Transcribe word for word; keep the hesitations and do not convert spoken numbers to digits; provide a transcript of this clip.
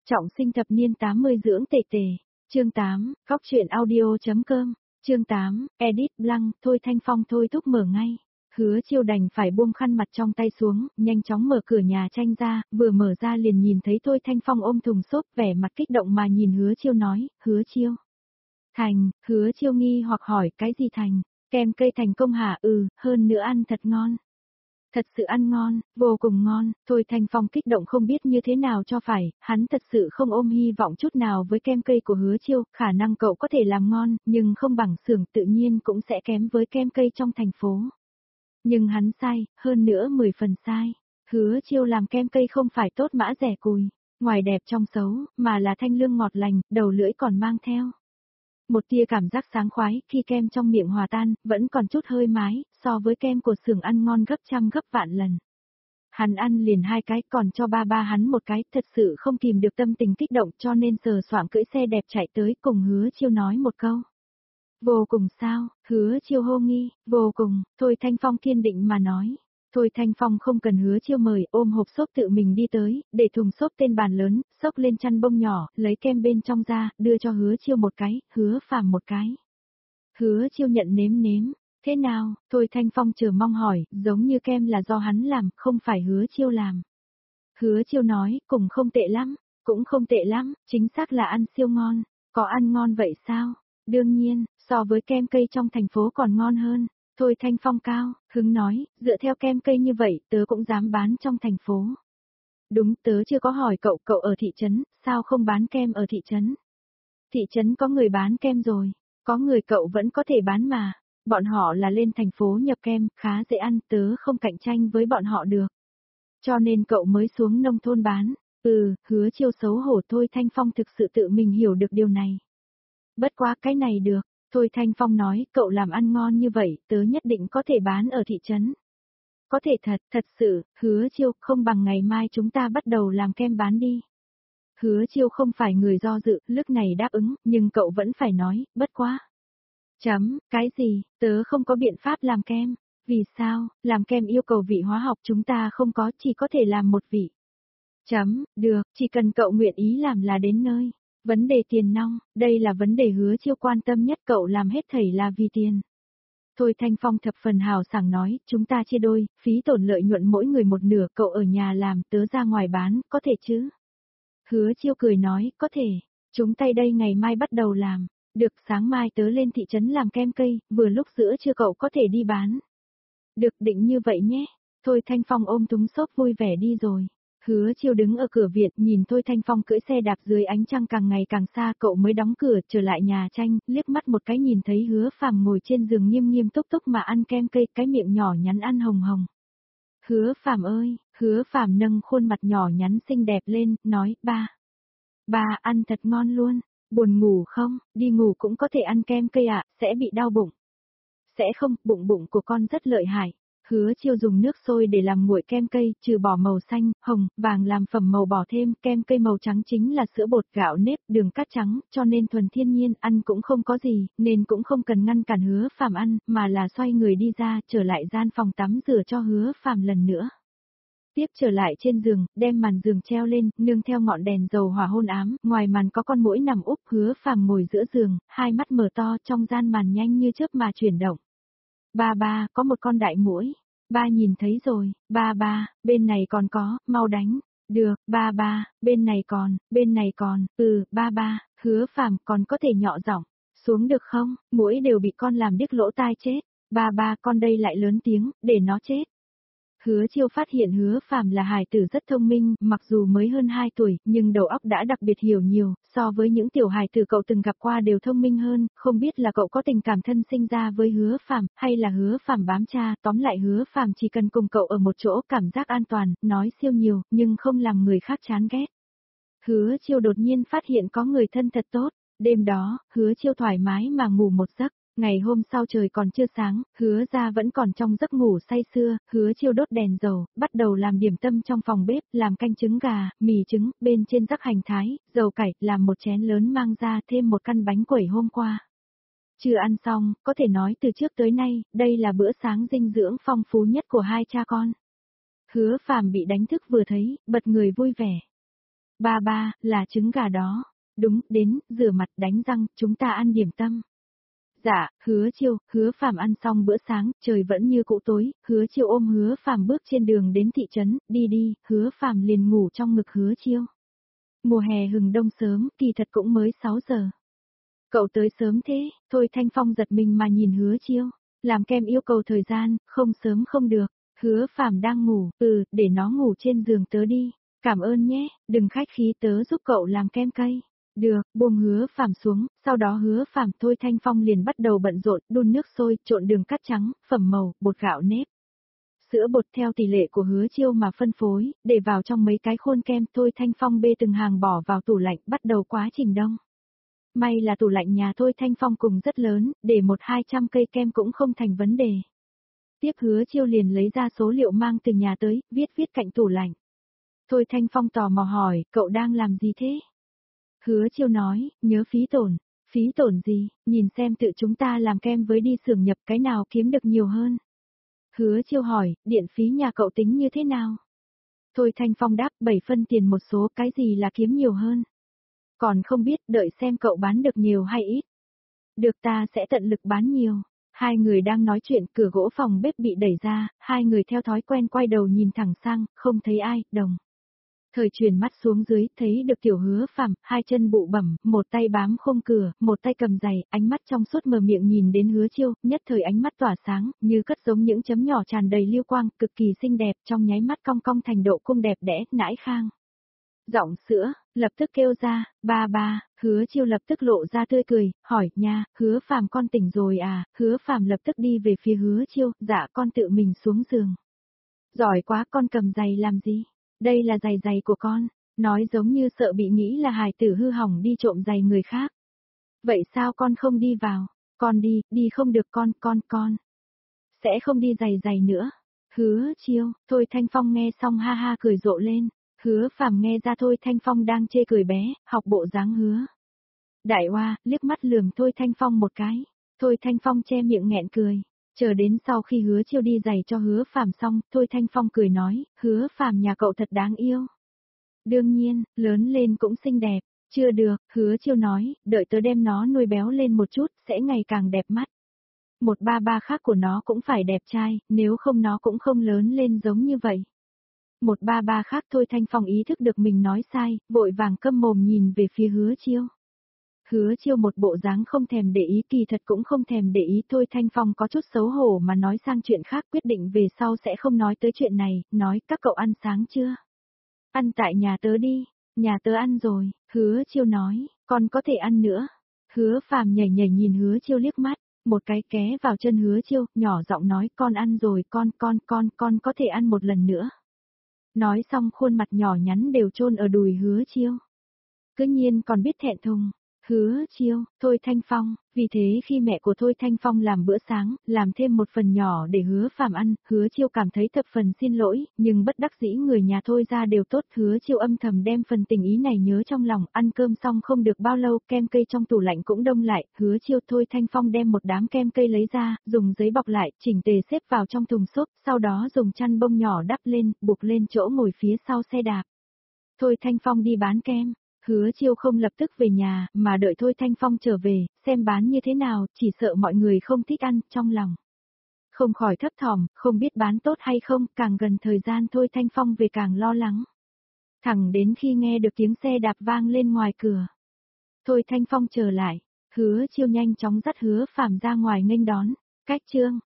Trọng sinh thập niên tám mươi dưỡng tề tề. Chương tám, Góc truyện audio.com. Chương tám, Edit Blanc, Thôi Thanh Phong thôi thúc mở ngay. Hứa Chiêu đành phải buông khăn mặt trong tay xuống, nhanh chóng mở cửa nhà tranh ra, vừa mở ra liền nhìn thấy Thôi Thanh Phong ôm thùng xốp, vẻ mặt kích động mà nhìn Hứa Chiêu nói, Hứa Chiêu. Thành, Hứa Chiêu nghi hoặc hỏi, cái gì thành? Kem cây thành công hả? Ừ, hơn nữa ăn thật ngon. Thật sự ăn ngon, vô cùng ngon. Thôi Thanh Phong kích động không biết như thế nào cho phải, hắn thật sự không ôm hy vọng chút nào với kem cây của Hứa Chiêu, khả năng cậu có thể làm ngon, nhưng không bằng xưởng, tự nhiên cũng sẽ kém với kem cây trong thành phố. Nhưng hắn sai, hơn nữa mười phần sai. Hứa Chiêu làm kem cây không phải tốt mã rẻ cùi, ngoài đẹp trong xấu, mà là thanh lương ngọt lành, đầu lưỡi còn mang theo một tia cảm giác sáng khoái, khi kem trong miệng hòa tan, vẫn còn chút hơi mái, so với kem của xưởng ăn ngon gấp trăm gấp vạn lần. Hắn ăn liền hai cái, còn cho ba ba hắn một cái, thật sự không kìm được tâm tình kích động, cho nên sờ soạng cưỡi xe đẹp chạy tới, cùng Hứa Chiêu nói một câu. Vô cùng sao? Hứa Chiêu hô nghi, vô cùng. Thôi Thanh Phong kiên định mà nói. Thôi Thanh Phong không cần Hứa Chiêu mời, ôm hộp xốp tự mình đi tới, để thùng xốp tên bàn lớn, xốc lên chăn bông nhỏ, lấy kem bên trong ra, đưa cho Hứa Chiêu một cái, Hứa Phàm một cái. Hứa Chiêu nhận nếm nếm. Thế nào? Thôi Thanh Phong chờ mong hỏi, giống như kem là do hắn làm, không phải Hứa Chiêu làm. Hứa Chiêu nói, cũng không tệ lắm, cũng không tệ lắm, chính xác là ăn siêu ngon. Có ăn ngon vậy sao? Đương nhiên, so với kem cây trong thành phố còn ngon hơn. Thôi Thanh Phong cao, hứng nói, dựa theo kem cây như vậy, tớ cũng dám bán trong thành phố. Đúng, tớ chưa có hỏi cậu, cậu ở thị trấn, sao không bán kem ở thị trấn? Thị trấn có người bán kem rồi, có người cậu vẫn có thể bán mà. Bọn họ là lên thành phố nhập kem, khá dễ ăn, tớ không cạnh tranh với bọn họ được. Cho nên cậu mới xuống nông thôn bán. Ừ, Hứa Chiêu xấu hổ. Thôi Thanh Phong thực sự tự mình hiểu được điều này. Bất quá cái này được. Thôi Thanh Phong nói, cậu làm ăn ngon như vậy, tớ nhất định có thể bán ở thị trấn. Có thể thật, thật sự, Hứa Chiêu, không bằng ngày mai chúng ta bắt đầu làm kem bán đi. Hứa Chiêu không phải người do dự, lúc này đáp ứng, nhưng cậu vẫn phải nói, bất quá. Chấm, cái gì, tớ không có biện pháp làm kem. Vì sao, làm kem yêu cầu vị hóa học chúng ta không có, chỉ có thể làm một vị. Chấm, được, chỉ cần cậu nguyện ý làm là đến nơi. Vấn đề tiền nong, đây là vấn đề Hứa Chiêu quan tâm nhất, cậu làm hết thảy là vì tiền. Thôi Thanh Phong thập phần hào sảng nói, chúng ta chia đôi, phí tổn lợi nhuận mỗi người một nửa, cậu ở nhà làm, tớ ra ngoài bán, có thể chứ? Hứa Chiêu cười nói, có thể, chúng tay đây ngày mai bắt đầu làm, được, sáng mai tớ lên thị trấn làm kem cây, vừa lúc giữa trưa cậu có thể đi bán. Được, định như vậy nhé. Thôi Thanh Phong ôm thúng xốp vui vẻ đi rồi. Hứa Chiêu đứng ở cửa viện, nhìn Thôi Thanh Phong cưỡi xe đạp dưới ánh trăng càng ngày càng xa, cậu mới đóng cửa, trở lại nhà tranh, liếc mắt một cái nhìn thấy Hứa Phàm ngồi trên giường nghiêm nghiêm túc túc mà ăn kem cây, cái miệng nhỏ nhắn ăn hồng hồng. Hứa Phàm ơi, Hứa Phàm nâng khuôn mặt nhỏ nhắn xinh đẹp lên, nói, ba. Ba, ăn thật ngon luôn, buồn ngủ không, đi ngủ cũng có thể ăn kem cây ạ, sẽ bị đau bụng. Sẽ không, bụng bụng của con rất lợi hại. Hứa Chiêu dùng nước sôi để làm nguội kem cây, trừ bỏ màu xanh, hồng, vàng làm phẩm màu bỏ thêm, kem cây màu trắng chính là sữa bột, gạo nếp, đường cát trắng, cho nên thuần thiên nhiên, ăn cũng không có gì, nên cũng không cần ngăn cản Hứa Phàm ăn, mà là xoay người đi ra, trở lại gian phòng tắm rửa cho Hứa Phàm lần nữa. Tiếp trở lại trên giường, đem màn giường treo lên, nương theo ngọn đèn dầu hỏa hôn ám, ngoài màn có con muỗi nằm úp, Hứa Phàm ngồi giữa giường, hai mắt mở to, trong gian màn nhanh như chớp mà chuyển động. Ba ba, có một con đại muỗi. Ba nhìn thấy rồi, ba ba, bên này còn có, mau đánh. Được, ba ba, bên này còn, bên này còn, ừ, ba ba, Hứa Phàm còn có thể nhỏ giọng, xuống được không, muỗi đều bị con làm điếc lỗ tai chết. Ba ba, con đây lại lớn tiếng, để nó chết. Hứa Chiêu phát hiện Hứa Phàm là hài tử rất thông minh, mặc dù mới hơn hai tuổi, nhưng đầu óc đã đặc biệt hiểu nhiều, so với những tiểu hài tử cậu từng gặp qua đều thông minh hơn, không biết là cậu có tình cảm thân sinh ra với Hứa Phàm, hay là Hứa Phàm bám cha, tóm lại Hứa Phàm chỉ cần cùng cậu ở một chỗ, cảm giác an toàn, nói siêu nhiều, nhưng không làm người khác chán ghét. Hứa Chiêu đột nhiên phát hiện có người thân thật tốt, đêm đó, Hứa Chiêu thoải mái mà ngủ một giấc. Ngày hôm sau trời còn chưa sáng, Hứa ra vẫn còn trong giấc ngủ say sưa, Hứa Chiêu đốt đèn dầu, bắt đầu làm điểm tâm trong phòng bếp, làm canh trứng gà, mì trứng, bên trên rắc hành thái, dầu cải, làm một chén lớn mang ra thêm một căn bánh quẩy hôm qua. Chưa ăn xong, có thể nói từ trước tới nay, đây là bữa sáng dinh dưỡng phong phú nhất của hai cha con. Hứa Phàm bị đánh thức vừa thấy, bật người vui vẻ. Ba ba, là trứng gà đó. Đúng, đến, rửa mặt đánh răng, chúng ta ăn điểm tâm. Dạ, Hứa Chiêu, Hứa Phàm ăn xong bữa sáng, trời vẫn như cũ tối, Hứa Chiêu ôm Hứa Phàm bước trên đường đến thị trấn, đi đi, Hứa Phàm liền ngủ trong ngực Hứa Chiêu. Mùa hè hừng đông sớm, kỳ thật cũng mới sáu giờ. Cậu tới sớm thế, Thôi Thanh Phong giật mình mà nhìn Hứa Chiêu, làm kem yêu cầu thời gian, không sớm không được, Hứa Phàm đang ngủ, ừ, để nó ngủ trên giường tớ đi, cảm ơn nhé, đừng khách khí tớ giúp cậu làm kem cây. Được, buông Hứa Phàm xuống, sau đó Hứa Phàm Thôi Thanh Phong liền bắt đầu bận rộn, đun nước sôi, trộn đường cát trắng, phẩm màu, bột gạo nếp. Sữa bột theo tỷ lệ của Hứa Chiêu mà phân phối, để vào trong mấy cái khuôn kem, Thôi Thanh Phong bê từng hàng bỏ vào tủ lạnh, bắt đầu quá trình đông. May là tủ lạnh nhà Thôi Thanh Phong cùng rất lớn, để một hai trăm cây kem cũng không thành vấn đề. Tiếp Hứa Chiêu liền lấy ra số liệu mang từ nhà tới, viết viết cạnh tủ lạnh. Thôi Thanh Phong tò mò hỏi, cậu đang làm gì thế? Hứa Chiêu nói, nhớ phí tổn. Phí tổn gì, nhìn xem tự chúng ta làm kem với đi xưởng nhập cái nào kiếm được nhiều hơn. Hứa Chiêu hỏi, điện phí nhà cậu tính như thế nào? Thôi Thanh Phong đáp, bảy phân tiền một số, cái gì là kiếm nhiều hơn? Còn không biết, đợi xem cậu bán được nhiều hay ít. Được, ta sẽ tận lực bán nhiều. Hai người đang nói chuyện, cửa gỗ phòng bếp bị đẩy ra, hai người theo thói quen quay đầu nhìn thẳng sang, không thấy ai, đồng. Thời chuyển mắt xuống dưới, thấy được tiểu Hứa Phàm, hai chân bụ bẩm, một tay bám khung cửa, một tay cầm giày, ánh mắt trong suốt mở miệng nhìn đến Hứa Chiêu, nhất thời ánh mắt tỏa sáng, như cất giống những chấm nhỏ tràn đầy lưu quang, cực kỳ xinh đẹp, trong nháy mắt cong cong thành độ cung đẹp đẽ, nãi khang. Giọng sữa, lập tức kêu ra, ba ba, Hứa Chiêu lập tức lộ ra tươi cười, hỏi, nha, Hứa Phàm con tỉnh rồi à, Hứa Phàm lập tức đi về phía Hứa Chiêu, dạ con tự mình xuống giường. Giỏi quá, con cầm giày làm gì? Đây là giày giày của con, nói giống như sợ bị nghĩ là hài tử hư hỏng đi trộm giày người khác. Vậy sao con không đi vào? Con đi, đi không được con, con, con. Sẽ không đi giày giày nữa. Hứa Chiêu, Thôi Thanh Phong nghe xong ha ha cười rộ lên. Hứa Phàm nghe ra Thôi Thanh Phong đang chê cười bé, học bộ dáng Hứa. Đại Hoa, liếc mắt lườm Thôi Thanh Phong một cái. Thôi Thanh Phong che miệng nghẹn cười. Chờ đến sau khi Hứa Chiêu đi giày cho Hứa Phàm xong, Thôi Thanh Phong cười nói, Hứa Phàm nhà cậu thật đáng yêu. Đương nhiên, lớn lên cũng xinh đẹp. Chưa được, Hứa Chiêu nói, đợi tớ đem nó nuôi béo lên một chút, sẽ ngày càng đẹp mắt. Một ba ba khác của nó cũng phải đẹp trai, nếu không nó cũng không lớn lên giống như vậy. Một ba ba khác Thôi Thanh Phong ý thức được mình nói sai, vội vàng câm mồm nhìn về phía Hứa Chiêu. Hứa Chiêu một bộ dáng không thèm để ý, kỳ thật cũng không thèm để ý. Thôi Thanh Phong có chút xấu hổ mà nói sang chuyện khác, quyết định về sau sẽ không nói tới chuyện này, nói các cậu ăn sáng chưa? Ăn tại nhà tớ đi, nhà tớ ăn rồi, Hứa Chiêu nói, con có thể ăn nữa. Hứa Phàm nhảy nhảy nhìn Hứa Chiêu liếc mắt, một cái ké vào chân Hứa Chiêu, nhỏ giọng nói con ăn rồi, con con con con có thể ăn một lần nữa. Nói xong khuôn mặt nhỏ nhắn đều chôn ở đùi Hứa Chiêu. Cứ nhiên còn biết thẹn thùng. Hứa Chiêu, Thôi Thanh Phong, vì thế khi mẹ của Thôi Thanh Phong làm bữa sáng, làm thêm một phần nhỏ để Hứa Phàm ăn, Hứa Chiêu cảm thấy thập phần xin lỗi, nhưng bất đắc dĩ người nhà Thôi ra đều tốt, Hứa Chiêu âm thầm đem phần tình ý này nhớ trong lòng, ăn cơm xong không được bao lâu, kem cây trong tủ lạnh cũng đông lại, Hứa Chiêu Thôi Thanh Phong đem một đám kem cây lấy ra, dùng giấy bọc lại, chỉnh tề xếp vào trong thùng xốp, sau đó dùng chăn bông nhỏ đắp lên, buộc lên chỗ ngồi phía sau xe đạp. Thôi Thanh Phong đi bán kem. Hứa Chiêu không lập tức về nhà, mà đợi Thôi Thanh Phong trở về, xem bán như thế nào, chỉ sợ mọi người không thích ăn, trong lòng. Không khỏi thấp thỏm, không biết bán tốt hay không, càng gần thời gian Thôi Thanh Phong về càng lo lắng. Thẳng đến khi nghe được tiếng xe đạp vang lên ngoài cửa. Thôi Thanh Phong trở lại, Hứa Chiêu nhanh chóng dắt Hứa Phàm ra ngoài nghênh đón, cách chương.